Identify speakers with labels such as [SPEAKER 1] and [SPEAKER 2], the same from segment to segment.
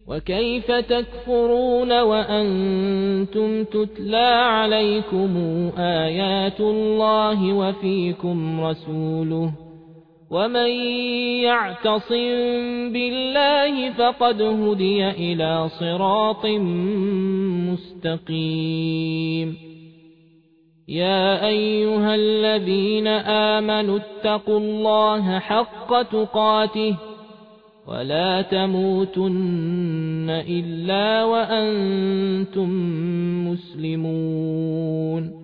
[SPEAKER 1] وكيف تكفرون وأنتم تتلى عليكم آيات الله وفيكم رسوله ومن يعتصم بالله فقد هدي إلى صراط مستقيم يا أيها الذين آمنوا اتقوا الله حق تقاته ولا تموتن إلا وأنتم مسلمون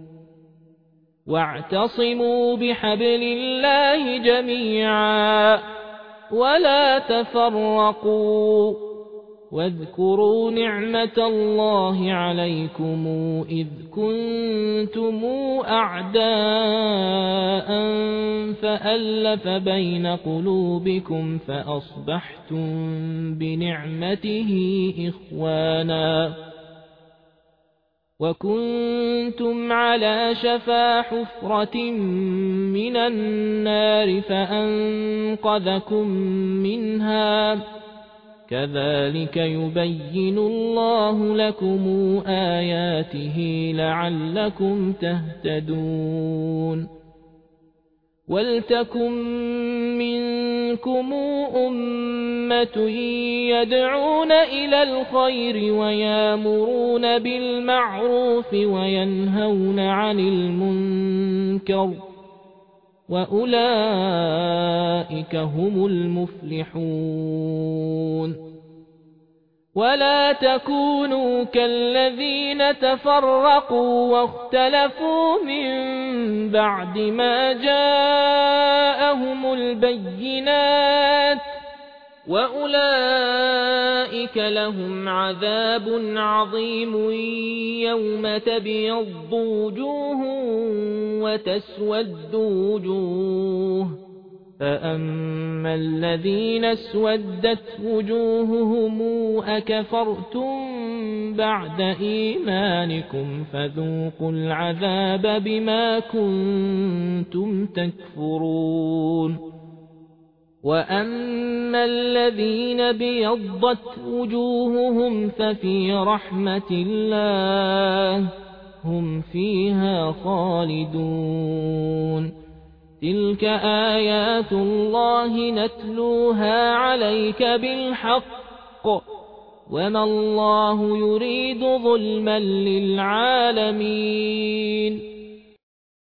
[SPEAKER 1] واعتصموا بحبل الله جميعا ولا تفرقوا واذكروا نعمة الله عليكم إذ كنتم أعداء فألف بين قلوبكم فأصبحتم بنعمته إخوانا وكنتم على شفا حفرة من النار فأنقذكم منها كذلك يبين الله لكم آياته لعلكم تهتدون ولتكن منكم أمة يدعون إلى الخير ويامرون بالمعروف وينهون عن المنكر وأولئك هم المفلحون ولا تكونوا كالذين تفرقوا واختلفوا من بعد ما جاءهم البينات وأولئك لهم عذاب عظيم يوم تبيض وجوه وتسود وجوه فأما الذين اسودت وجوههم أكفرتم بعد إيمانكم فذوقوا العذاب بما كنتم تكفرون وأما الذين بيضت وجوههم ففي رحمة الله هم فيها خالدون تلك آيات الله نتلوها عليك بالحق وما الله يريد ظلما للعالمين